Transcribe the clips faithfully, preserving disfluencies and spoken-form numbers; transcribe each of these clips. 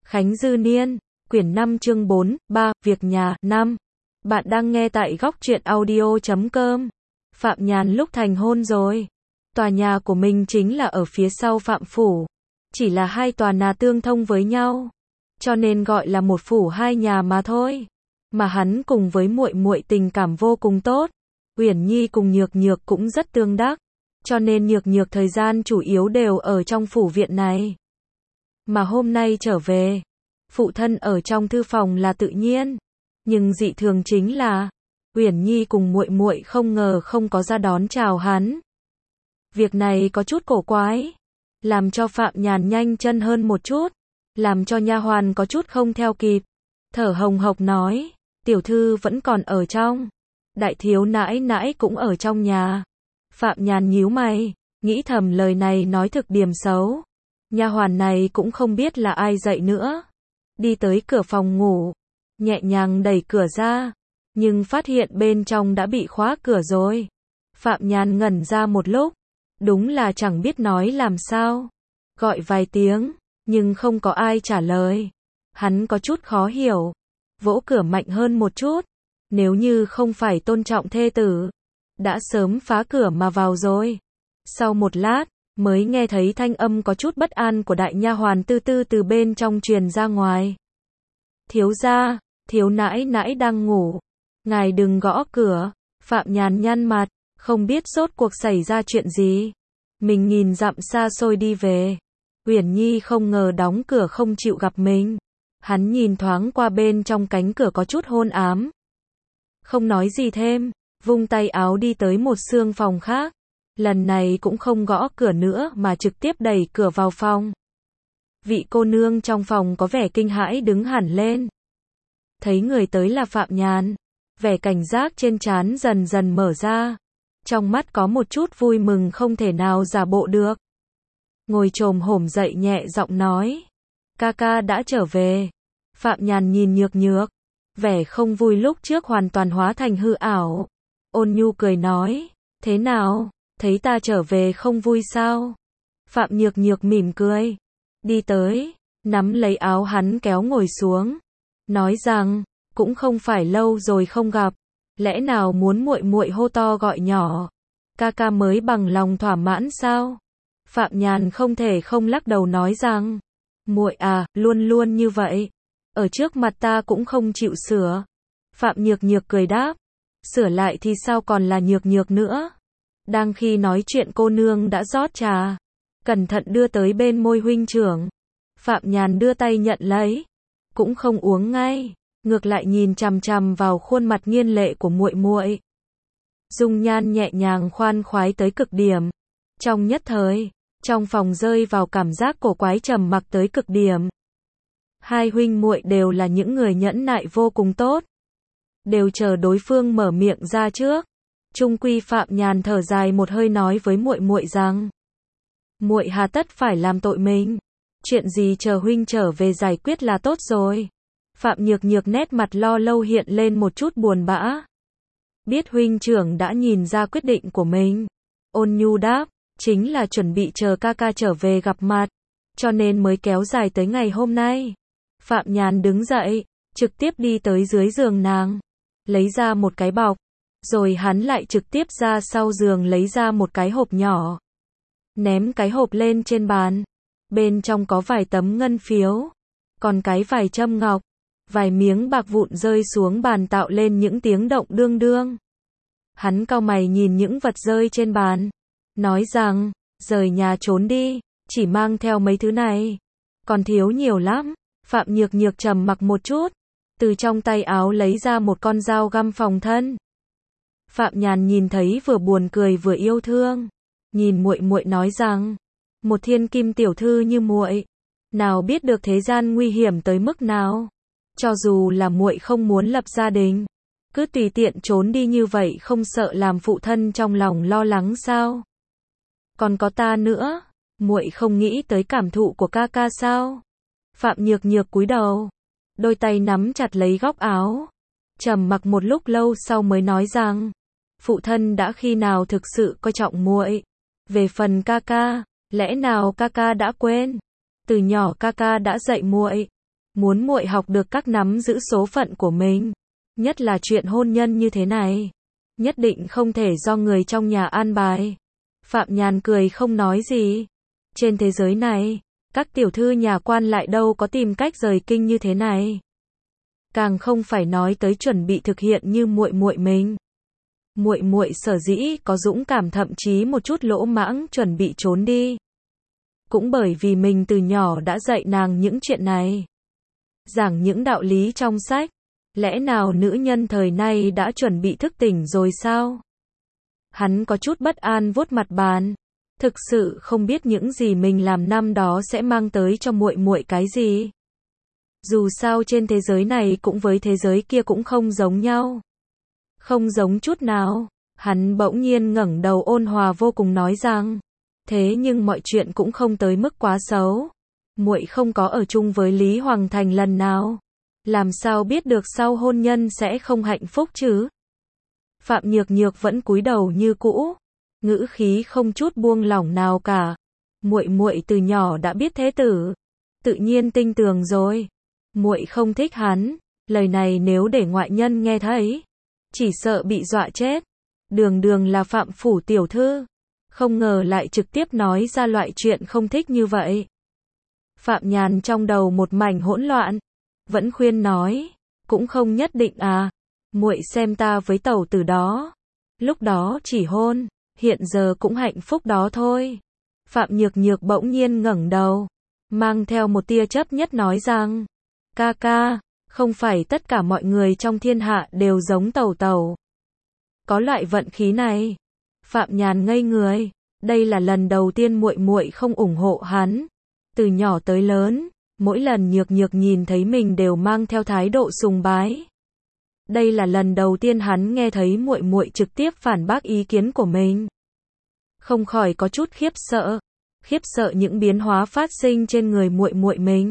Khánh Dư Niên, quyển năm chương bốn, ba, việc nhà, năm. Bạn đang nghe tại góc truyện audio chấm com. Phạm Nhàn lúc thành hôn rồi. Tòa nhà của mình chính là ở phía sau Phạm Phủ. Chỉ là hai tòa nhà tương thông với nhau. Cho nên gọi là một phủ hai nhà mà thôi. Mà hắn cùng với muội muội tình cảm vô cùng tốt. Uyển Nhi cùng Nhược Nhược cũng rất tương đắc. Cho nên Nhược Nhược thời gian chủ yếu đều ở trong phủ viện này. Mà hôm nay trở về, phụ thân ở trong thư phòng là tự nhiên, nhưng dị thường chính là Uyển Nhi cùng muội muội không ngờ không có ra đón chào hắn. Việc này có chút cổ quái, làm cho Phạm Nhàn nhanh chân hơn một chút, làm cho nha hoàn có chút không theo kịp, thở hồng hộc nói, tiểu thư vẫn còn ở trong, đại thiếu nãi nãi cũng ở trong nhà. Phạm Nhàn nhíu mày, nghĩ thầm lời này nói thực điểm xấu. Nha hoàn này cũng không biết là ai dạy nữa. Đi tới cửa phòng ngủ, nhẹ nhàng đẩy cửa ra, nhưng phát hiện bên trong đã bị khóa cửa rồi. Phạm Nhàn ngẩn ra một lúc, đúng là chẳng biết nói làm sao. Gọi vài tiếng, nhưng không có ai trả lời. Hắn có chút khó hiểu, vỗ cửa mạnh hơn một chút. Nếu như không phải tôn trọng thê tử, đã sớm phá cửa mà vào rồi. Sau một lát, mới nghe thấy thanh âm có chút bất an của đại nha hoàn tư tư từ bên trong truyền ra ngoài. Thiếu gia, thiếu nãi nãi đang ngủ. Ngài đừng gõ cửa. Phạm Nhàn nhăn mặt, không biết rốt cuộc xảy ra chuyện gì. Mình nhìn dặm xa xôi đi về. Uyển Nhi không ngờ đóng cửa không chịu gặp mình. Hắn nhìn thoáng qua bên trong cánh cửa có chút hôn ám. Không nói gì thêm, vung tay áo đi tới một xương phòng khác. Lần này cũng không gõ cửa nữa mà trực tiếp đẩy cửa vào phòng. Vị cô nương trong phòng có vẻ kinh hãi đứng hẳn lên. Thấy người tới là Phạm Nhàn, vẻ cảnh giác trên trán dần dần mở ra. Trong mắt có một chút vui mừng không thể nào giả bộ được. Ngồi chồm hổm dậy nhẹ giọng nói, ca ca đã trở về. Phạm Nhàn nhìn Nhược Nhược, vẻ không vui lúc trước hoàn toàn hóa thành hư ảo. Ôn nhu cười nói, thế nào? Thấy ta trở về không vui sao? Phạm Nhược Nhược mỉm cười, đi tới, nắm lấy áo hắn kéo ngồi xuống, nói rằng, cũng không phải lâu rồi không gặp, lẽ nào muốn muội muội hô to gọi nhỏ, ca ca mới bằng lòng thỏa mãn sao? Phạm Nhàn không thể không lắc đầu nói rằng, muội à, luôn luôn như vậy, ở trước mặt ta cũng không chịu sửa. Phạm Nhược Nhược cười đáp, sửa lại thì sao còn là Nhược Nhược nữa? Đang khi nói chuyện cô nương đã rót trà, cẩn thận đưa tới bên môi huynh trưởng. Phạm Nhàn đưa tay nhận lấy, cũng không uống ngay, ngược lại nhìn chằm chằm vào khuôn mặt nghiên lệ của muội muội. Dung nhan nhẹ nhàng khoan khoái tới cực điểm. Trong nhất thời, trong phòng rơi vào cảm giác cổ quái trầm mặc tới cực điểm. Hai huynh muội đều là những người nhẫn nại vô cùng tốt, đều chờ đối phương mở miệng ra trước. Trung quy Phạm Nhàn thở dài một hơi nói với muội muội rằng, muội hà tất phải làm tội mình, chuyện gì chờ huynh trở về giải quyết là tốt rồi. Phạm Nhược Nhược nét mặt lo lâu hiện lên một chút buồn bã. Biết huynh trưởng đã nhìn ra quyết định của mình, ôn nhu đáp, chính là chuẩn bị chờ ca ca trở về gặp mặt, cho nên mới kéo dài tới ngày hôm nay. Phạm Nhàn đứng dậy, trực tiếp đi tới dưới giường nàng, lấy ra một cái bọc. Rồi hắn lại trực tiếp ra sau giường lấy ra một cái hộp nhỏ. Ném cái hộp lên trên bàn. Bên trong có vài tấm ngân phiếu. Còn cái vài châm ngọc. Vài miếng bạc vụn rơi xuống bàn tạo lên những tiếng động đương đương. Hắn cau mày nhìn những vật rơi trên bàn. Nói rằng, rời nhà trốn đi, chỉ mang theo mấy thứ này. Còn thiếu nhiều lắm. Phạm Nhược Nhược trầm mặc một chút. Từ trong tay áo lấy ra một con dao găm phòng thân. Phạm Nhàn nhìn thấy vừa buồn cười vừa yêu thương, nhìn muội muội nói rằng, một thiên kim tiểu thư như muội, nào biết được thế gian nguy hiểm tới mức nào, cho dù là muội không muốn lập gia đình, cứ tùy tiện trốn đi như vậy không sợ làm phụ thân trong lòng lo lắng sao? Còn có ta nữa, muội không nghĩ tới cảm thụ của ca ca sao? Phạm Nhược Nhược cúi đầu, đôi tay nắm chặt lấy góc áo, trầm mặc một lúc lâu sau mới nói rằng, phụ thân đã khi nào thực sự coi trọng muội. Về phần ca ca, lẽ nào ca ca đã quên? Từ nhỏ ca ca đã dạy muội, muốn muội học được cách nắm giữ số phận của mình, nhất là chuyện hôn nhân như thế này, nhất định không thể do người trong nhà an bài. Phạm Nhàn cười không nói gì. Trên thế giới này, các tiểu thư nhà quan lại đâu có tìm cách rời kinh như thế này. Càng không phải nói tới chuẩn bị thực hiện như muội muội mình. Muội muội sở dĩ có dũng cảm thậm chí một chút lỗ mãng chuẩn bị trốn đi, cũng bởi vì mình từ nhỏ đã dạy nàng những chuyện này, giảng những đạo lý trong sách. Lẽ nào nữ nhân thời nay đã chuẩn bị thức tỉnh rồi sao? Hắn có chút bất an vuốt mặt bàn, thực sự không biết những gì mình làm năm đó sẽ mang tới cho muội muội cái gì. Dù sao trên thế giới này cũng với thế giới kia cũng không giống nhau. Không giống chút nào. Hắn bỗng nhiên ngẩng đầu ôn hòa vô cùng nói rằng, thế nhưng mọi chuyện cũng không tới mức quá xấu. Muội không có ở chung với Lý Hoàng Thành lần nào, làm sao biết được sau hôn nhân sẽ không hạnh phúc chứ? Phạm Nhược Nhược vẫn cúi đầu như cũ, ngữ khí không chút buông lỏng nào cả. Muội muội từ nhỏ đã biết thế tử, tự nhiên tinh tường rồi. Muội không thích hắn, lời này nếu để ngoại nhân nghe thấy, chỉ sợ bị dọa chết. Đường đường là Phạm phủ tiểu thư, không ngờ lại trực tiếp nói ra loại chuyện không thích như vậy. Phạm Nhàn trong đầu một mảnh hỗn loạn, vẫn khuyên nói, cũng không nhất định à, muội xem ta với tẩu tử đó, lúc đó chỉ hôn, hiện giờ cũng hạnh phúc đó thôi. Phạm Nhược Nhược bỗng nhiên ngẩng đầu, mang theo một tia chấp nhất nói rằng, ca ca, không phải tất cả mọi người trong thiên hạ đều giống tẩu tẩu. Có loại vận khí này. Phạm Nhàn ngây người, đây là lần đầu tiên muội muội không ủng hộ hắn. Từ nhỏ tới lớn, mỗi lần Nhược Nhược nhìn thấy mình đều mang theo thái độ sùng bái. Đây là lần đầu tiên hắn nghe thấy muội muội trực tiếp phản bác ý kiến của mình. Không khỏi có chút khiếp sợ, khiếp sợ những biến hóa phát sinh trên người muội muội mình.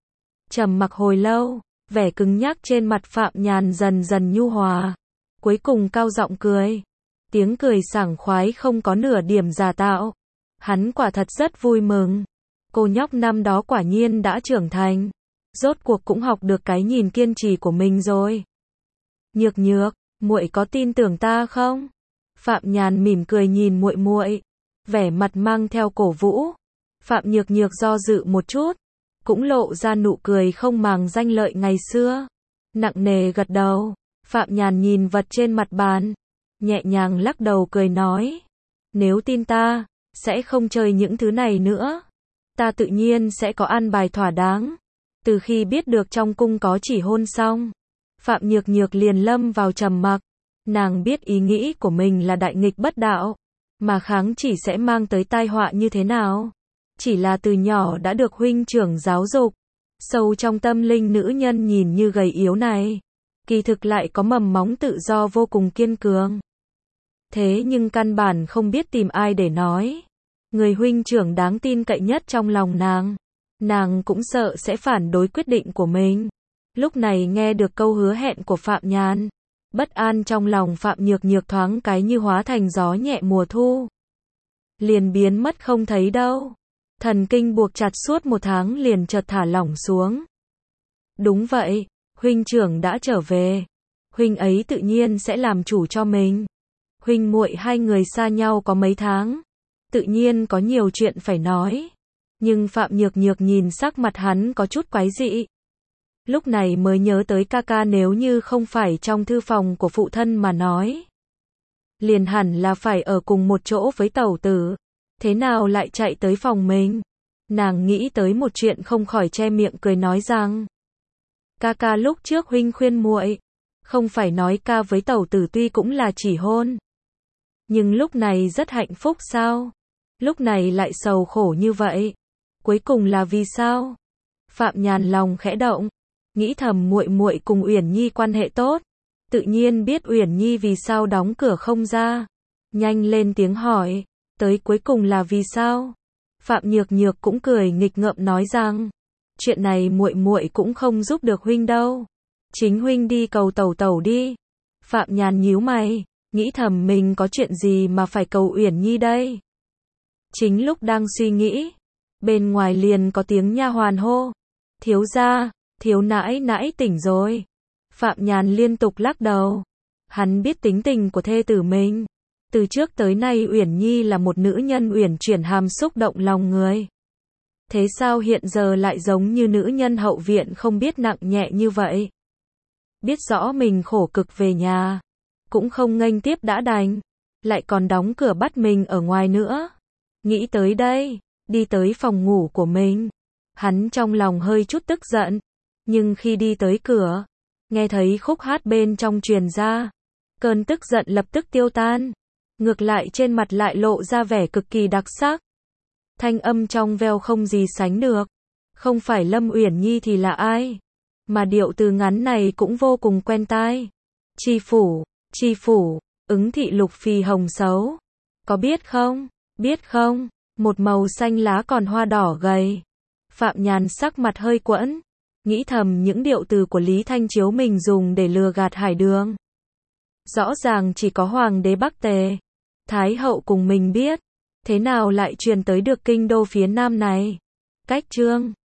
Trầm mặc hồi lâu, vẻ cứng nhắc trên mặt Phạm Nhàn dần dần nhu hòa, cuối cùng cao giọng cười. Tiếng cười sảng khoái không có nửa điểm giả tạo. Hắn quả thật rất vui mừng. Cô nhóc năm đó quả nhiên đã trưởng thành, rốt cuộc cũng học được cái nhìn kiên trì của mình rồi. Nhược Nhược, muội có tin tưởng ta không? Phạm Nhàn mỉm cười nhìn muội muội, vẻ mặt mang theo cổ vũ. Phạm Nhược Nhược do dự một chút, cũng lộ ra nụ cười không màng danh lợi ngày xưa. Nặng nề gật đầu. Phạm Nhàn nhìn vật trên mặt bàn, nhẹ nhàng lắc đầu cười nói, nếu tin ta, sẽ không chơi những thứ này nữa. Ta tự nhiên sẽ có an bài thỏa đáng. Từ khi biết được trong cung có chỉ hôn xong, Phạm Nhược Nhược liền lâm vào trầm mặc. Nàng biết ý nghĩ của mình là đại nghịch bất đạo, mà kháng chỉ sẽ mang tới tai họa như thế nào. Chỉ là từ nhỏ đã được huynh trưởng giáo dục, sâu trong tâm linh nữ nhân nhìn như gầy yếu này, kỳ thực lại có mầm móng tự do vô cùng kiên cường. Thế nhưng căn bản không biết tìm ai để nói. Người huynh trưởng đáng tin cậy nhất trong lòng nàng, nàng cũng sợ sẽ phản đối quyết định của mình. Lúc này nghe được câu hứa hẹn của Phạm Nhàn, bất an trong lòng Phạm Nhược Nhược thoáng cái như hóa thành gió nhẹ mùa thu, liền biến mất không thấy đâu. Thần kinh buộc chặt suốt một tháng liền chợt thả lỏng xuống. Đúng vậy, huynh trưởng đã trở về, huynh ấy tự nhiên sẽ làm chủ cho mình. Huynh muội hai người xa nhau có mấy tháng, tự nhiên có nhiều chuyện phải nói. Nhưng Phạm Nhược Nhược nhìn sắc mặt hắn có chút quái dị, lúc này mới nhớ tới ca ca nếu như không phải trong thư phòng của phụ thân mà nói, liền hẳn là phải ở cùng một chỗ với tẩu tử, thế nào lại chạy tới phòng mình. Nàng nghĩ tới một chuyện không khỏi che miệng cười nói rằng, ca ca lúc trước huynh khuyên muội, không phải nói ca với tẩu tử tuy cũng là chỉ hôn, nhưng lúc này rất hạnh phúc sao? Lúc này lại sầu khổ như vậy, cuối cùng là vì sao? Phạm Nhàn lòng khẽ động, nghĩ thầm muội muội cùng Uyển Nhi quan hệ tốt, tự nhiên biết Uyển Nhi vì sao đóng cửa không ra. Nhanh lên tiếng hỏi, tới cuối cùng là vì sao? Phạm Nhược Nhược cũng cười nghịch ngợm nói rằng, chuyện này muội muội cũng không giúp được huynh đâu, chính huynh đi cầu tẩu tẩu đi. Phạm Nhàn nhíu mày, nghĩ thầm mình có chuyện gì mà phải cầu Uyển Nhi đây? Chính lúc đang suy nghĩ, bên ngoài liền có tiếng nha hoàn hô, thiếu gia, Thiếu nãi nãi tỉnh rồi. Phạm Nhàn liên tục lắc đầu. Hắn biết tính tình của thê tử mình. Từ trước tới nay Uyển Nhi là một nữ nhân uyển chuyển hàm xúc động lòng người. Thế sao hiện giờ lại giống như nữ nhân hậu viện không biết nặng nhẹ như vậy? Biết rõ mình khổ cực về nhà, cũng không nghênh tiếp đã đành, lại còn đóng cửa bắt mình ở ngoài nữa. Nghĩ tới đây, đi tới phòng ngủ của mình. Hắn trong lòng hơi chút tức giận, nhưng khi đi tới cửa, nghe thấy khúc hát bên trong truyền ra, cơn tức giận lập tức tiêu tan. Ngược lại trên mặt lại lộ ra vẻ cực kỳ đặc sắc. Thanh âm trong veo không gì sánh được. Không phải Lâm Uyển Nhi thì là ai? Mà điệu từ ngắn này cũng vô cùng quen tai. Tri phủ, tri phủ, ứng thị lục phì hồng xấu. Có biết không? Biết không? Một màu xanh lá còn hoa đỏ gầy. Phạm Nhàn sắc mặt hơi quẫn. Nghĩ thầm những điệu từ của Lý Thanh Chiếu mình dùng để lừa gạt Hải Đường. Rõ ràng chỉ có Hoàng đế Bắc Tề, Thái hậu cùng mình biết. Thế nào lại truyền tới được kinh đô phía nam này? Cách chương